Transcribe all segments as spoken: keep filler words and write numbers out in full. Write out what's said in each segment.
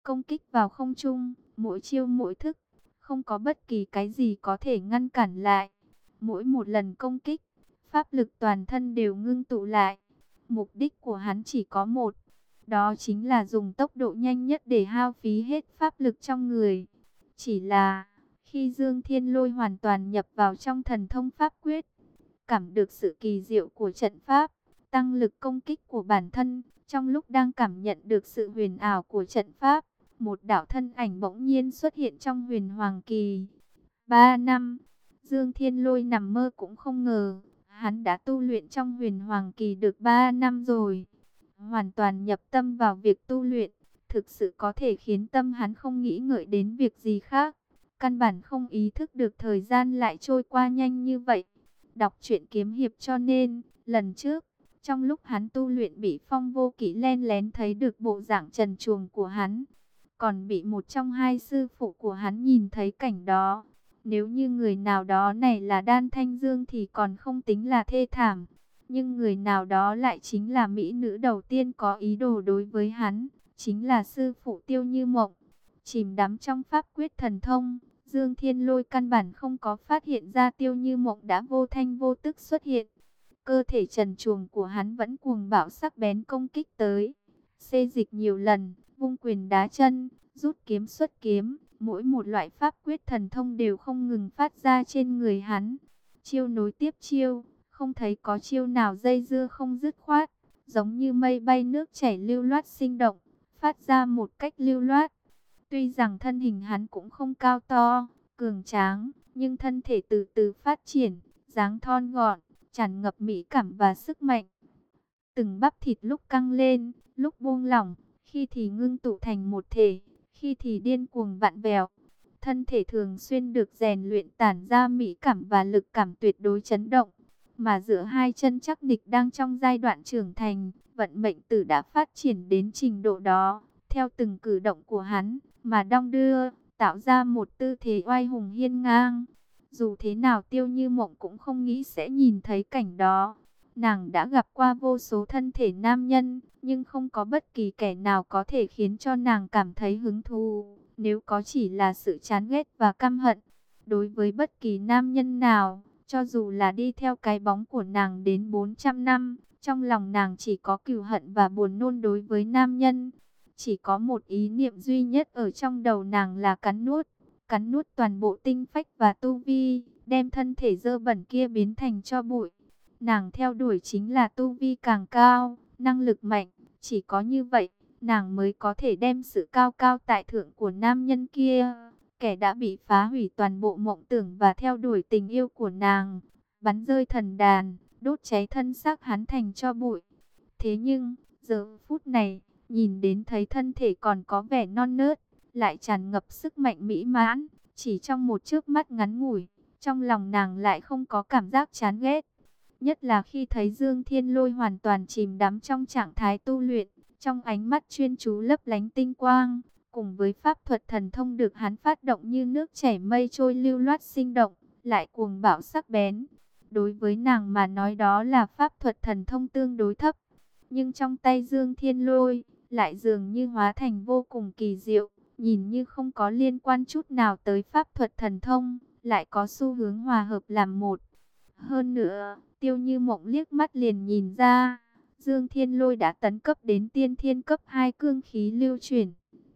công kích vào không trung, mỗi chiêu mỗi thức, không có bất kỳ cái gì có thể ngăn cản lại. Mỗi một lần công kích, pháp lực toàn thân đều ngưng tụ lại. Mục đích của hắn chỉ có một, đó chính là dùng tốc độ nhanh nhất để hao phí hết pháp lực trong người. Chỉ là, khi Dương Thiên Lôi hoàn toàn nhập vào trong thần thông pháp quyết, cảm được sự kỳ diệu của trận pháp, tăng lực công kích của bản thân, trong lúc đang cảm nhận được sự huyền ảo của trận pháp, một đạo thân ảnh bỗng nhiên xuất hiện trong huyền hoàng kỳ. Ba năm, Dương Thiên Lôi nằm mơ cũng không ngờ, hắn đã tu luyện trong huyền hoàng kỳ được ba năm rồi. Hoàn toàn nhập tâm vào việc tu luyện, thực sự có thể khiến tâm hắn không nghĩ ngợi đến việc gì khác. Căn bản không ý thức được thời gian lại trôi qua nhanh như vậy. Đọc truyện kiếm hiệp cho nên, lần trước, trong lúc hắn tu luyện bị Phong Vô Kỵ len lén thấy được bộ dạng trần truồng của hắn, còn bị một trong hai sư phụ của hắn nhìn thấy cảnh đó. Nếu như người nào đó này là Đan Thanh Dương thì còn không tính là thê thảm, nhưng người nào đó lại chính là mỹ nữ đầu tiên có ý đồ đối với hắn, chính là sư phụ Tiêu Như Mộng. Chìm đắm trong pháp quyết thần thông, Dương Thiên Lôi căn bản không có phát hiện ra Tiêu Như Mộng đã vô thanh vô tức xuất hiện. Cơ thể trần truồng của hắn vẫn cuồng bạo sắc bén công kích tới. Xê dịch nhiều lần, vung quyền đá chân, rút kiếm xuất kiếm, mỗi một loại pháp quyết thần thông đều không ngừng phát ra trên người hắn. Chiêu nối tiếp chiêu, không thấy có chiêu nào dây dưa không dứt khoát, giống như mây bay nước chảy lưu loát sinh động, phát ra một cách lưu loát. Tuy rằng thân hình hắn cũng không cao to, cường tráng, nhưng thân thể từ từ phát triển, dáng thon gọn, tràn ngập mỹ cảm và sức mạnh. Từng bắp thịt lúc căng lên, lúc buông lỏng, khi thì ngưng tụ thành một thể, khi thì điên cuồng vặn vẹo. Thân thể thường xuyên được rèn luyện tản ra mỹ cảm và lực cảm tuyệt đối chấn động. Mà giữa hai chân chắc nịch đang trong giai đoạn trưởng thành, vận mệnh tử đã phát triển đến trình độ đó. Theo từng cử động của hắn, mà đong đưa, tạo ra một tư thế oai hùng hiên ngang. Dù thế nào Tiêu Như Mộng cũng không nghĩ sẽ nhìn thấy cảnh đó. Nàng đã gặp qua vô số thân thể nam nhân, nhưng không có bất kỳ kẻ nào có thể khiến cho nàng cảm thấy hứng thú. Nếu có chỉ là sự chán ghét và căm hận. Đối với bất kỳ nam nhân nào, cho dù là đi theo cái bóng của nàng đến bốn trăm năm, trong lòng nàng chỉ có cừu hận và buồn nôn đối với nam nhân. Chỉ có một ý niệm duy nhất ở trong đầu nàng là cắn nuốt, cắn nuốt toàn bộ tinh phách và tu vi, đem thân thể dơ bẩn kia biến thành tro bụi. Nàng theo đuổi chính là tu vi càng cao, năng lực mạnh, chỉ có như vậy, nàng mới có thể đem sự cao cao tại thượng của nam nhân kia, kẻ đã bị phá hủy toàn bộ mộng tưởng và theo đuổi tình yêu của nàng, bắn rơi thần đàn, đốt cháy thân xác hắn thành tro bụi. Thế nhưng, giờ phút này, nhìn đến thấy thân thể còn có vẻ non nớt, lại tràn ngập sức mạnh mỹ mãn, chỉ trong một chớp mắt ngắn ngủi, trong lòng nàng lại không có cảm giác chán ghét. Nhất là khi thấy Dương Thiên Lôi hoàn toàn chìm đắm trong trạng thái tu luyện, trong ánh mắt chuyên chú lấp lánh tinh quang, cùng với pháp thuật thần thông được hắn phát động như nước chảy mây trôi lưu loát sinh động, lại cuồng bạo sắc bén. Đối với nàng mà nói đó là pháp thuật thần thông tương đối thấp, nhưng trong tay Dương Thiên Lôi, lại dường như hóa thành vô cùng kỳ diệu, nhìn như không có liên quan chút nào tới pháp thuật thần thông, lại có xu hướng hòa hợp làm một. Hơn nữa, Tiêu Như Mộng liếc mắt liền nhìn ra, Dương Thiên Lôi đã tấn cấp đến tiên thiên cấp hai cương khí lưu chuyển.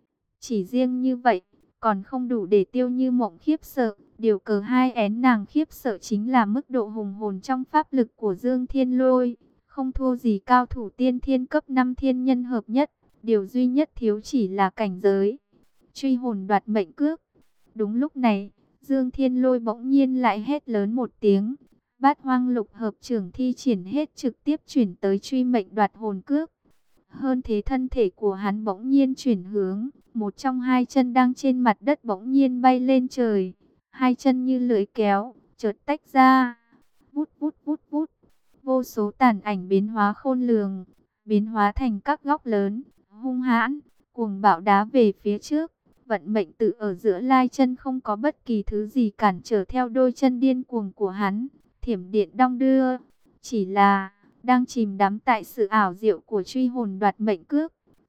Chỉ riêng như vậy, còn không đủ để Tiêu Như Mộng khiếp sợ. Điều cờ hai én nàng khiếp sợ chính là mức độ hùng hồn trong pháp lực của Dương Thiên Lôi. Không thua gì cao thủ tiên thiên cấp năm thiên nhân hợp nhất. Điều duy nhất thiếu chỉ là cảnh giới. Truy hồn đoạt mệnh cước. Đúng lúc này, Dương Thiên Lôi bỗng nhiên lại hét lớn một tiếng. Bát hoang lục hợp trưởng thi triển hết trực tiếp chuyển tới truy mệnh đoạt hồn cước. Hơn thế thân thể của hắn bỗng nhiên chuyển hướng. Một trong hai chân đang trên mặt đất bỗng nhiên bay lên trời. Hai chân như lưỡi kéo, chợt tách ra. Vút vút vút vút. Vô số tàn ảnh biến hóa khôn lường. Biến hóa thành các góc lớn, hung hãn, cuồng bạo đá về phía trước. Vận mệnh tự ở giữa lai chân không có bất kỳ thứ gì cản trở theo đôi chân điên cuồng của hắn. Thiểm điện đong đưa, chỉ là đang chìm đắm tại sự ảo diệu của truy hồn đoạt mệnh cước.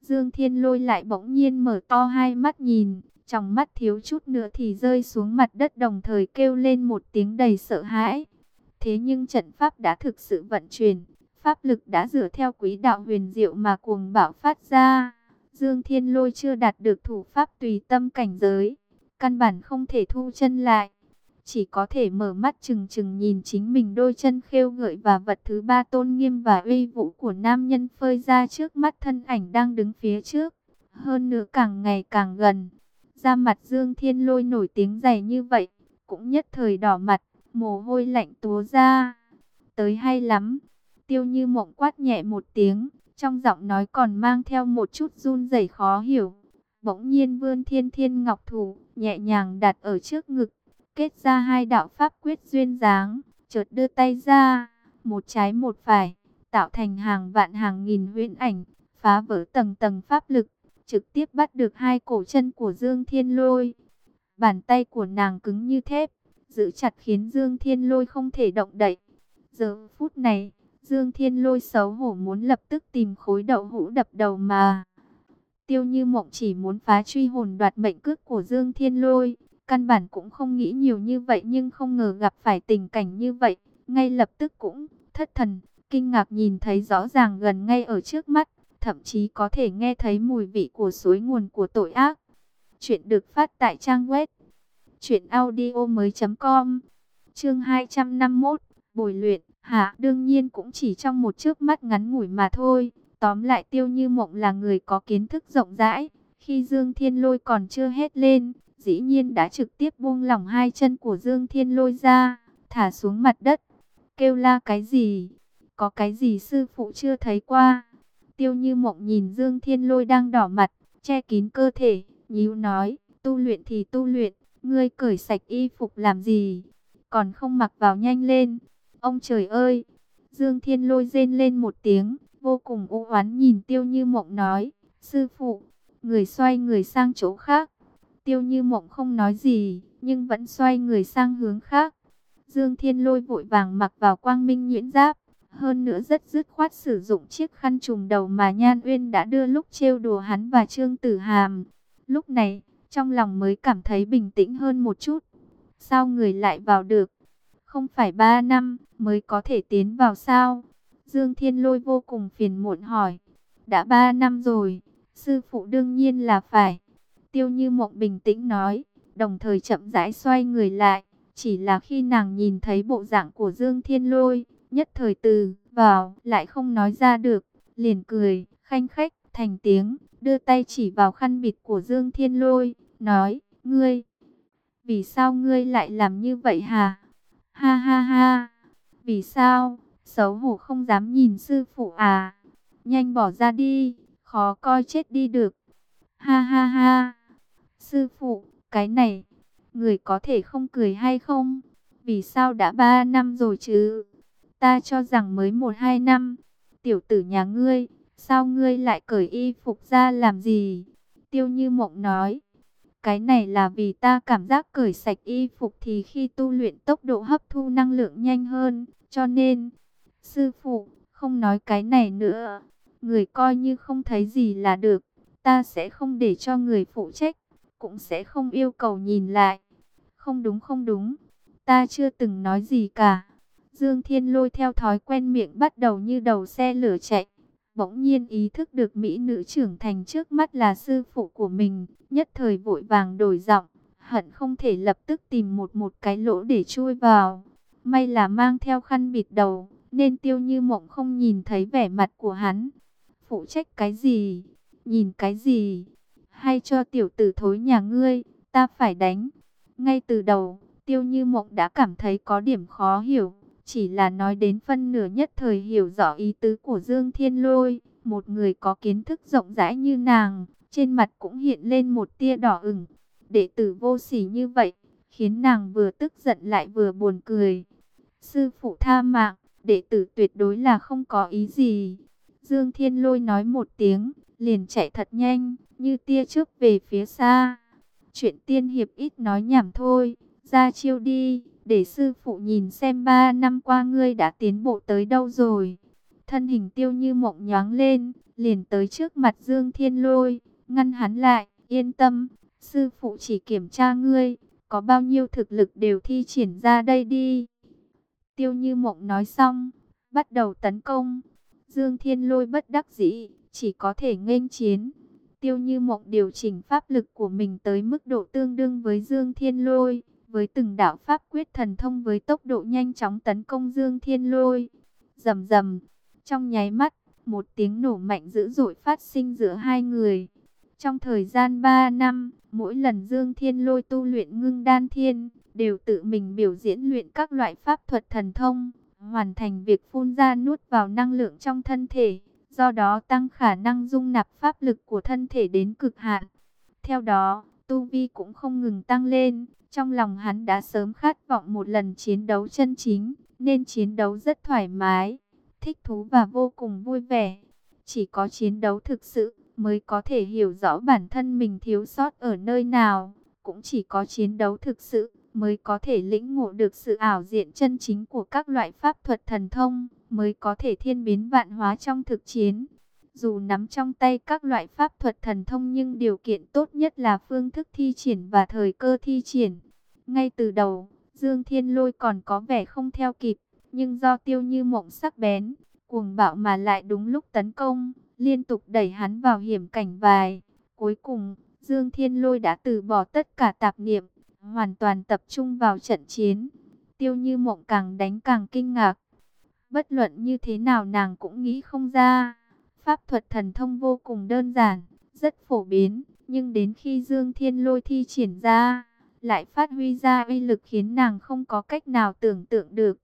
Dương Thiên Lôi lại bỗng nhiên mở to hai mắt nhìn, trong mắt thiếu chút nữa thì rơi xuống mặt đất, đồng thời kêu lên một tiếng đầy sợ hãi. Thế nhưng trận pháp đã thực sự vận chuyển, pháp lực đã dựa theo quỹ đạo huyền diệu mà cuồng bạo phát ra. Dương Thiên Lôi chưa đạt được thủ pháp tùy tâm cảnh giới, căn bản không thể thu chân lại, chỉ có thể mở mắt trừng trừng nhìn chính mình đôi chân khêu gợi và vật thứ ba tôn nghiêm và uy vũ của nam nhân phơi ra trước mắt, thân ảnh đang đứng phía trước, hơn nữa càng ngày càng gần. Da mặt Dương Thiên Lôi nổi tiếng dày như vậy, cũng nhất thời đỏ mặt, mồ hôi lạnh túa ra. Tới hay lắm. Tiêu Như Mộng quát nhẹ một tiếng, trong giọng nói còn mang theo một chút run rẩy khó hiểu. Bỗng nhiên vươn Thiên Thiên Ngọc thủ, nhẹ nhàng đặt ở trước ngực, kết ra hai đạo pháp quyết duyên dáng, chợt đưa tay ra, một trái một phải, tạo thành hàng vạn hàng nghìn huyễn ảnh, phá vỡ tầng tầng pháp lực, trực tiếp bắt được hai cổ chân của Dương Thiên Lôi. Bàn tay của nàng cứng như thép, giữ chặt khiến Dương Thiên Lôi không thể động đậy. Giờ phút này, Dương Thiên Lôi xấu hổ muốn lập tức tìm khối đậu hũ đập đầu mà. Tiêu Như Mộng chỉ muốn phá truy hồn đoạt mệnh cước của Dương Thiên Lôi, căn bản cũng không nghĩ nhiều như vậy, nhưng không ngờ gặp phải tình cảnh như vậy, ngay lập tức cũng thất thần, kinh ngạc nhìn thấy rõ ràng gần ngay ở trước mắt, thậm chí có thể nghe thấy mùi vị của suối nguồn của tội ác. Chuyện được phát tại trang web truyện audio mới.com. Chương hai trăm năm mươi mốt, bồi luyện. Hả, đương nhiên cũng chỉ trong một chớp mắt ngắn ngủi mà thôi. Tóm lại Tiêu Như Mộng là người có kiến thức rộng rãi. Khi Dương Thiên Lôi còn chưa hét lên, dĩ nhiên đã trực tiếp buông lỏng hai chân của Dương Thiên Lôi ra, thả xuống mặt đất. Kêu la cái gì? Có cái gì sư phụ chưa thấy qua? Tiêu Như Mộng nhìn Dương Thiên Lôi đang đỏ mặt, che kín cơ thể, nhíu nói, tu luyện thì tu luyện, ngươi cởi sạch y phục làm gì? Còn không mặc vào nhanh lên. Ông trời ơi! Dương Thiên Lôi rên lên một tiếng, vô cùng u oán nhìn Tiêu Như Mộng nói, sư phụ, người xoay người sang chỗ khác. Tiêu Như Mộng không nói gì, nhưng vẫn xoay người sang hướng khác. Dương Thiên Lôi vội vàng mặc vào quang minh nhuyễn giáp, hơn nữa rất dứt khoát sử dụng chiếc khăn trùm đầu mà Nhan Uyên đã đưa lúc trêu đùa hắn và Trương Tử Hàm. Lúc này, trong lòng mới cảm thấy bình tĩnh hơn một chút. Sao người lại vào được? Không phải ba năm mới có thể tiến vào sao? Dương Thiên Lôi vô cùng phiền muộn hỏi. Đã ba năm rồi, sư phụ đương nhiên là phải. Tiêu Như Mộng bình tĩnh nói, đồng thời chậm rãi xoay người lại. Chỉ là khi nàng nhìn thấy bộ dạng của Dương Thiên Lôi, nhất thời từ vào lại không nói ra được, liền cười khanh khách thành tiếng, đưa tay chỉ vào khăn bịt của Dương Thiên Lôi, nói, ngươi, vì sao ngươi lại làm như vậy hả? Ha ha ha, vì sao? Xấu hổ không dám nhìn sư phụ à? Nhanh bỏ ra đi, khó coi chết đi được. Ha ha ha, sư phụ, cái này, người có thể không cười hay không? Vì sao đã ba năm rồi chứ? Ta cho rằng mới một hai năm. Tiểu tử nhà ngươi, sao ngươi lại cởi y phục ra làm gì? Tiêu Như Mộng nói, cái này là vì ta cảm giác cởi sạch y phục thì khi tu luyện tốc độ hấp thu năng lượng nhanh hơn, cho nên, sư phụ, không nói cái này nữa. Người coi như không thấy gì là được, ta sẽ không để cho người phụ trách, cũng sẽ không yêu cầu nhìn lại. Không đúng không đúng, ta chưa từng nói gì cả. Dương Thiên Lôi theo thói quen miệng bắt đầu như đầu xe lửa chạy. Bỗng nhiên ý thức được mỹ nữ trưởng thành trước mắt là sư phụ của mình, nhất thời vội vàng đổi giọng, hận không thể lập tức tìm một một cái lỗ để chui vào. May là mang theo khăn bịt đầu, nên Tiêu Như Mộng không nhìn thấy vẻ mặt của hắn. Phụ trách cái gì? Nhìn cái gì? Hay cho tiểu tử thối nhà ngươi, ta phải đánh. Ngay từ đầu, Tiêu Như Mộng đã cảm thấy có điểm khó hiểu. Chỉ là nói đến phân nửa nhất thời hiểu rõ ý tứ của Dương Thiên Lôi. Một người có kiến thức rộng rãi như nàng, trên mặt cũng hiện lên một tia đỏ ửng. Đệ tử vô sỉ như vậy, khiến nàng vừa tức giận lại vừa buồn cười. Sư phụ tha mạng, đệ tử tuyệt đối là không có ý gì. Dương Thiên Lôi nói một tiếng, liền chạy thật nhanh, như tia chớp về phía xa. Chuyện tiên hiệp ít nói nhảm thôi, ra chiêu đi, để sư phụ nhìn xem ba năm qua ngươi đã tiến bộ tới đâu rồi. Thân hình Tiêu Như Mộng nhoáng lên, liền tới trước mặt Dương Thiên Lôi, ngăn hắn lại, yên tâm, sư phụ chỉ kiểm tra ngươi, có bao nhiêu thực lực đều thi triển ra đây đi. Tiêu Như Mộng nói xong, bắt đầu tấn công. Dương Thiên Lôi bất đắc dĩ, chỉ có thể nghênh chiến. Tiêu Như Mộng điều chỉnh pháp lực của mình tới mức độ tương đương với Dương Thiên Lôi, với từng đạo pháp quyết thần thông với tốc độ nhanh chóng tấn công Dương Thiên Lôi. Rầm rầm, trong nháy mắt, một tiếng nổ mạnh dữ dội phát sinh giữa hai người. Trong thời gian ba năm, mỗi lần Dương Thiên Lôi tu luyện Ngưng Đan Thiên, đều tự mình biểu diễn luyện các loại pháp thuật thần thông, hoàn thành việc phun ra nuốt vào năng lượng trong thân thể, do đó tăng khả năng dung nạp pháp lực của thân thể đến cực hạn. Theo đó, tu vi cũng không ngừng tăng lên, trong lòng hắn đã sớm khát vọng một lần chiến đấu chân chính, nên chiến đấu rất thoải mái, thích thú và vô cùng vui vẻ. Chỉ có chiến đấu thực sự mới có thể hiểu rõ bản thân mình thiếu sót ở nơi nào, cũng chỉ có chiến đấu thực sự mới có thể lĩnh ngộ được sự ảo diện chân chính của các loại pháp thuật thần thông, mới có thể thiên biến vạn hóa trong thực chiến. Dù nắm trong tay các loại pháp thuật thần thông nhưng điều kiện tốt nhất là phương thức thi triển và thời cơ thi triển. Ngay từ đầu, Dương Thiên Lôi còn có vẻ không theo kịp, nhưng do Tiêu Như Mộng sắc bén, cuồng bạo mà lại đúng lúc tấn công, liên tục đẩy hắn vào hiểm cảnh vài. Cuối cùng, Dương Thiên Lôi đã từ bỏ tất cả tạp niệm, hoàn toàn tập trung vào trận chiến. Tiêu Như Mộng càng đánh càng kinh ngạc. Bất luận như thế nào nàng cũng nghĩ không ra. Pháp thuật thần thông vô cùng đơn giản, rất phổ biến, nhưng đến khi Dương Thiên Lôi thi triển ra, lại phát huy ra uy lực khiến nàng không có cách nào tưởng tượng được.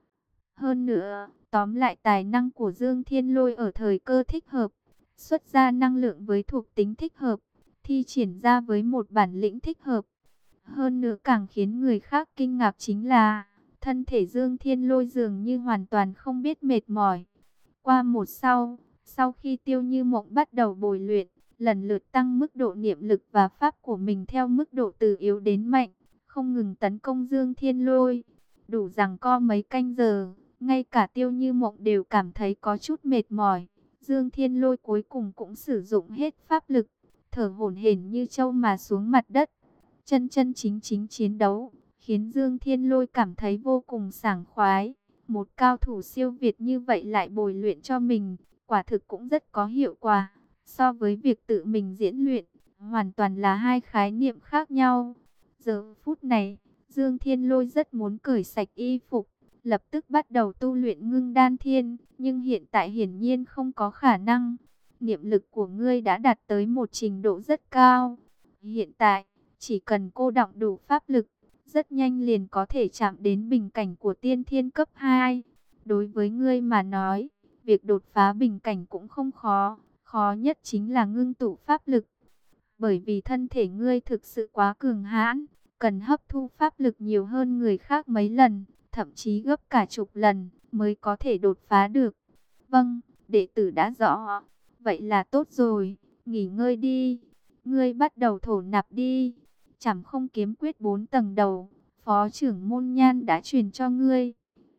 Hơn nữa, tóm lại tài năng của Dương Thiên Lôi ở thời cơ thích hợp, xuất ra năng lượng với thuộc tính thích hợp, thi triển ra với một bản lĩnh thích hợp. Hơn nữa càng khiến người khác kinh ngạc chính là, thân thể Dương Thiên Lôi dường như hoàn toàn không biết mệt mỏi. Qua một sau, sau khi Tiêu Như Mộng bắt đầu bồi luyện, lần lượt tăng mức độ niệm lực và pháp của mình theo mức độ từ yếu đến mạnh, không ngừng tấn công Dương Thiên Lôi. Đủ rằng co mấy canh giờ, ngay cả Tiêu Như Mộng đều cảm thấy có chút mệt mỏi. Dương Thiên Lôi cuối cùng cũng sử dụng hết pháp lực, thở hổn hển như trâu mà xuống mặt đất. Chân chân chính chính chiến đấu, khiến Dương Thiên Lôi cảm thấy vô cùng sảng khoái. Một cao thủ siêu việt như vậy lại bồi luyện cho mình, quả thực cũng rất có hiệu quả. So với việc tự mình diễn luyện, hoàn toàn là hai khái niệm khác nhau. Giờ phút này, Dương Thiên Lôi rất muốn cởi sạch y phục, lập tức bắt đầu tu luyện Ngưng Đan Thiên, nhưng hiện tại hiển nhiên không có khả năng. Niệm lực của ngươi đã đạt tới một trình độ rất cao. Hiện tại, chỉ cần cô đọng đủ pháp lực, rất nhanh liền có thể chạm đến bình cảnh của tiên thiên cấp hai. Đối với ngươi mà nói, việc đột phá bình cảnh cũng không khó, khó nhất chính là ngưng tụ pháp lực. Bởi vì thân thể ngươi thực sự quá cường hãn, cần hấp thu pháp lực nhiều hơn người khác mấy lần, thậm chí gấp cả chục lần mới có thể đột phá được. Vâng, đệ tử đã rõ. Vậy là tốt rồi, nghỉ ngơi đi. Ngươi bắt đầu thổ nạp đi. Chảm Không kiếm quyết bốn tầng đầu, phó trưởng môn Nhan đã truyền cho ngươi.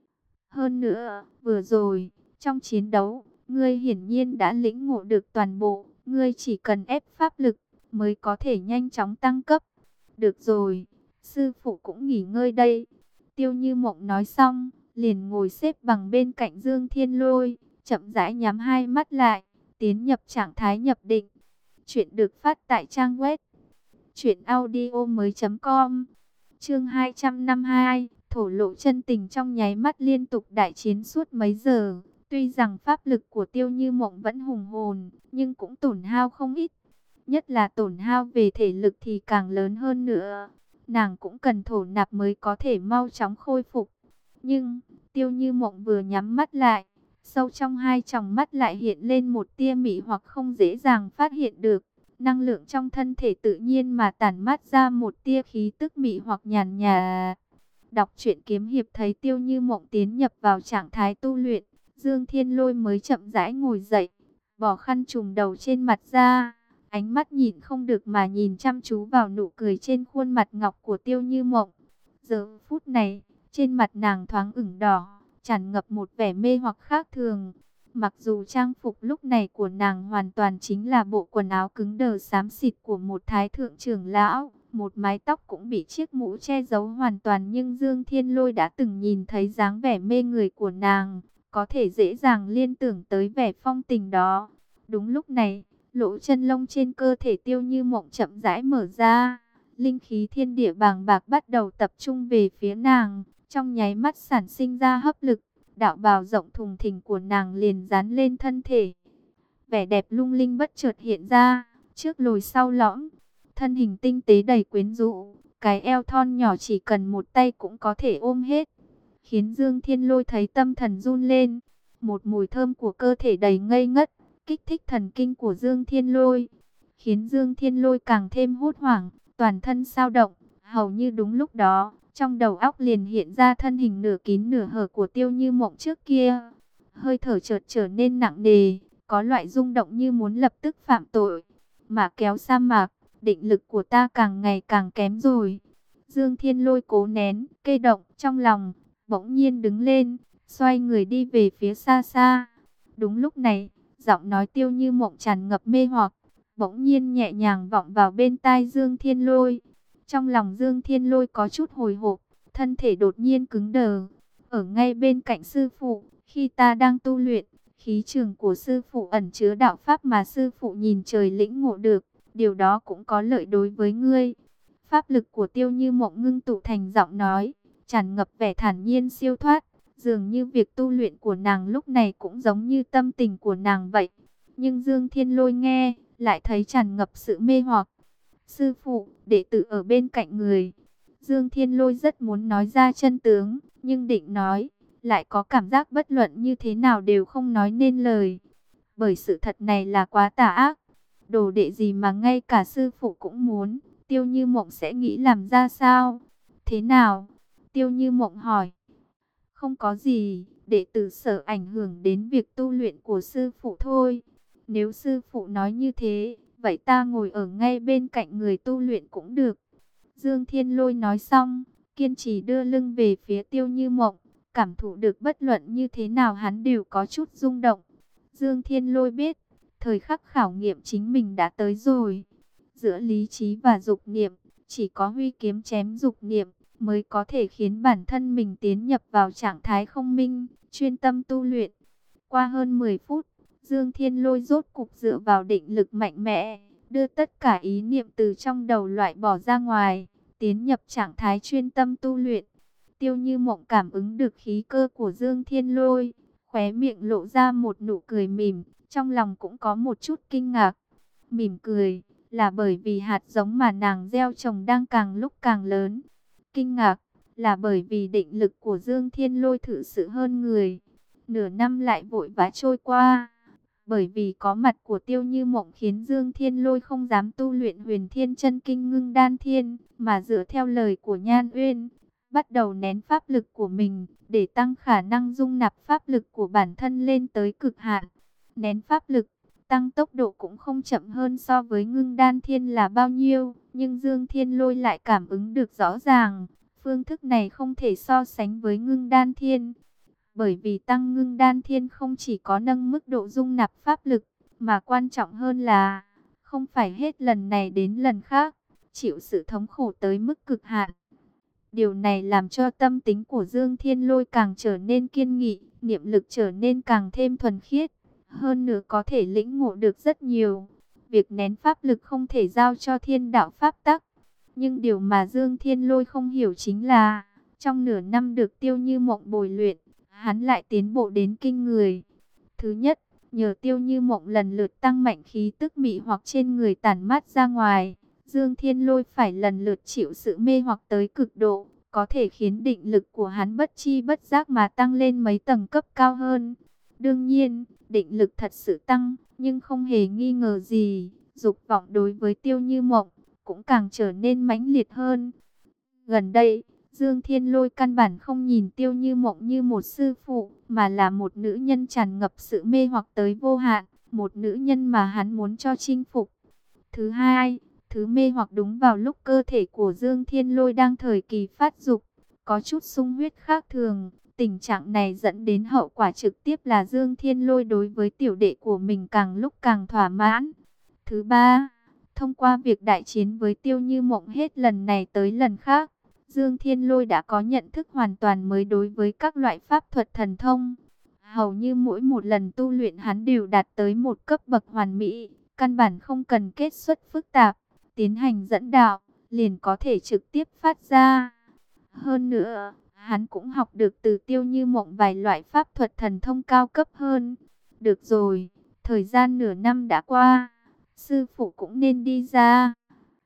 Hơn nữa, vừa rồi, trong chiến đấu, ngươi hiển nhiên đã lĩnh ngộ được toàn bộ. Ngươi chỉ cần ép pháp lực, mới có thể nhanh chóng tăng cấp. Được rồi, sư phụ cũng nghỉ ngơi đây. Tiêu Như Mộng nói xong, liền ngồi xếp bằng bên cạnh Dương Thiên Lôi, chậm rãi nhắm hai mắt lại, tiến nhập trạng thái nhập định. Chuyện được phát tại trang web truyện audio mới chấm com. Chương hai trăm năm mươi hai, thổ lộ chân tình. Trong nháy mắt liên tục đại chiến suốt mấy giờ, tuy rằng pháp lực của Tiêu Như Mộng vẫn hùng hồn, nhưng cũng tổn hao không ít. Nhất là tổn hao về thể lực thì càng lớn hơn nữa. Nàng cũng cần thổ nạp mới có thể mau chóng khôi phục. Nhưng, Tiêu Như Mộng vừa nhắm mắt lại, sâu trong hai tròng mắt lại hiện lên một tia mị hoặc không dễ dàng phát hiện được. Năng lượng trong thân thể tự nhiên mà tản mát ra một tia khí tức mị hoặc nhàn nhạt. Đọc truyện kiếm hiệp thấy Tiêu Như Mộng tiến nhập vào trạng thái tu luyện, Dương Thiên Lôi mới chậm rãi ngồi dậy, bỏ khăn trùm đầu trên mặt ra, ánh mắt nhìn không được mà nhìn chăm chú vào nụ cười trên khuôn mặt ngọc của Tiêu Như Mộng. Giờ phút này, trên mặt nàng thoáng ửng đỏ, tràn ngập một vẻ mê hoặc khác thường. Mặc dù trang phục lúc này của nàng hoàn toàn chính là bộ quần áo cứng đờ xám xịt của một thái thượng trưởng lão, một mái tóc cũng bị chiếc mũ che giấu hoàn toàn, nhưng Dương Thiên Lôi đã từng nhìn thấy dáng vẻ mê người của nàng, có thể dễ dàng liên tưởng tới vẻ phong tình đó. Đúng lúc này, lỗ chân lông trên cơ thể Tiêu Như Mộng chậm rãi mở ra, linh khí thiên địa bàng bạc bắt đầu tập trung về phía nàng, trong nháy mắt sản sinh ra hấp lực. Đạo bào rộng thùng thình của nàng liền dán lên thân thể. Vẻ đẹp lung linh bất chợt hiện ra, trước lồi sau lõm, thân hình tinh tế đầy quyến rũ, cái eo thon nhỏ chỉ cần một tay cũng có thể ôm hết, khiến Dương Thiên Lôi thấy tâm thần run lên. Một mùi thơm của cơ thể đầy ngây ngất, kích thích thần kinh của Dương Thiên Lôi, khiến Dương Thiên Lôi càng thêm hốt hoảng, toàn thân dao động. Hầu như đúng lúc đó, trong đầu óc liền hiện ra thân hình nửa kín nửa hở của Tiêu Như Mộng trước kia. Hơi thở chợt trở nên nặng nề, có loại rung động như muốn lập tức phạm tội. Mà kéo sa mạc, định lực của ta càng ngày càng kém rồi. Dương Thiên Lôi cố nén, cây động trong lòng, bỗng nhiên đứng lên, xoay người đi về phía xa xa. Đúng lúc này, giọng nói Tiêu Như Mộng tràn ngập mê hoặc, bỗng nhiên nhẹ nhàng vọng vào bên tai Dương Thiên Lôi. Trong lòng Dương Thiên Lôi có chút hồi hộp, thân thể đột nhiên cứng đờ. Ở ngay bên cạnh sư phụ, khi ta đang tu luyện, khí trường của sư phụ ẩn chứa đạo pháp mà sư phụ nhìn trời lĩnh ngộ được, điều đó cũng có lợi đối với ngươi. Pháp lực của Tiêu Như Mộng ngưng tụ thành giọng nói, tràn ngập vẻ thản nhiên siêu thoát, dường như việc tu luyện của nàng lúc này cũng giống như tâm tình của nàng vậy. Nhưng Dương Thiên Lôi nghe, lại thấy tràn ngập sự mê hoặc. Sư phụ, đệ tử ở bên cạnh người. Dương Thiên Lôi rất muốn nói ra chân tướng, nhưng định nói, lại có cảm giác bất luận như thế nào đều không nói nên lời. Bởi sự thật này là quá tà ác. Đồ đệ gì mà ngay cả sư phụ cũng muốn, Tiêu Như Mộng sẽ nghĩ làm ra sao? Thế nào? Tiêu Như Mộng hỏi. Không có gì, đệ tử sợ ảnh hưởng đến việc tu luyện của sư phụ thôi. Nếu sư phụ nói như thế, vậy ta ngồi ở ngay bên cạnh người tu luyện cũng được. Dương Thiên Lôi nói xong, kiên trì đưa lưng về phía Tiêu Như Mộng, cảm thụ được bất luận như thế nào hắn đều có chút rung động. Dương Thiên Lôi biết, thời khắc khảo nghiệm chính mình đã tới rồi. Giữa lý trí và dục niệm, chỉ có huy kiếm chém dục niệm mới có thể khiến bản thân mình tiến nhập vào trạng thái không minh, chuyên tâm tu luyện. Qua hơn mười phút, Dương Thiên Lôi rốt cục dựa vào định lực mạnh mẽ, đưa tất cả ý niệm từ trong đầu loại bỏ ra ngoài, tiến nhập trạng thái chuyên tâm tu luyện. Tiêu Như Mộng cảm ứng được khí cơ của Dương Thiên Lôi, khóe miệng lộ ra một nụ cười mỉm, trong lòng cũng có một chút kinh ngạc. Mỉm cười, là bởi vì hạt giống mà nàng gieo trồng đang càng lúc càng lớn. Kinh ngạc, là bởi vì định lực của Dương Thiên Lôi thực sự hơn người. Nửa năm lại vội vã trôi qua. Bởi vì có mặt của Tiêu Như Mộng khiến Dương Thiên Lôi không dám tu luyện Huyền Thiên Chân Kinh Ngưng Đan Thiên, mà dựa theo lời của Nhan Uyên, bắt đầu nén pháp lực của mình, để tăng khả năng dung nạp pháp lực của bản thân lên tới cực hạn. Nén pháp lực, tăng tốc độ cũng không chậm hơn so với Ngưng Đan Thiên là bao nhiêu, nhưng Dương Thiên Lôi lại cảm ứng được rõ ràng, phương thức này không thể so sánh với Ngưng Đan Thiên. Bởi vì tăng Ngưng Đan Thiên không chỉ có nâng mức độ dung nạp pháp lực, mà quan trọng hơn là, không phải hết lần này đến lần khác, chịu sự thống khổ tới mức cực hạn. Điều này làm cho tâm tính của Dương Thiên Lôi càng trở nên kiên nghị, niệm lực trở nên càng thêm thuần khiết, hơn nữa có thể lĩnh ngộ được rất nhiều. Việc nén pháp lực không thể giao cho thiên đạo pháp tắc, nhưng điều mà Dương Thiên Lôi không hiểu chính là, trong nửa năm được Tiêu Như Mộng bồi luyện, hắn lại tiến bộ đến kinh người. Thứ nhất, nhờ Tiêu Như Mộng lần lượt tăng mạnh khí tức mị hoặc trên người tản mát ra ngoài, Dương Thiên Lôi phải lần lượt chịu sự mê hoặc tới cực độ, có thể khiến định lực của hắn bất chi bất giác mà tăng lên mấy tầng cấp cao hơn. Đương nhiên, định lực thật sự tăng, nhưng không hề nghi ngờ gì, dục vọng đối với Tiêu Như Mộng cũng càng trở nên mãnh liệt hơn. Gần đây, Dương Thiên Lôi căn bản không nhìn Tiêu Như Mộng như một sư phụ, mà là một nữ nhân tràn ngập sự mê hoặc tới vô hạn, một nữ nhân mà hắn muốn cho chinh phục. Thứ hai, thứ mê hoặc đúng vào lúc cơ thể của Dương Thiên Lôi đang thời kỳ phát dục, có chút sung huyết khác thường, Tình trạng này dẫn đến hậu quả trực tiếp là Dương Thiên Lôi đối với tiểu đệ của mình càng lúc càng thỏa mãn. Thứ ba, thông qua việc đại chiến với Tiêu Như Mộng hết lần này tới lần khác, Dương Thiên Lôi đã có nhận thức hoàn toàn mới đối với các loại pháp thuật thần thông. Hầu như mỗi một lần tu luyện hắn đều đạt tới một cấp bậc hoàn mỹ, căn bản không cần kết xuất phức tạp, tiến hành dẫn đạo, liền có thể trực tiếp phát ra. Hơn nữa, hắn cũng học được từ Tiêu Như Mộng vài loại pháp thuật thần thông cao cấp hơn. Được rồi, thời gian nửa năm đã qua, sư phụ cũng nên đi ra.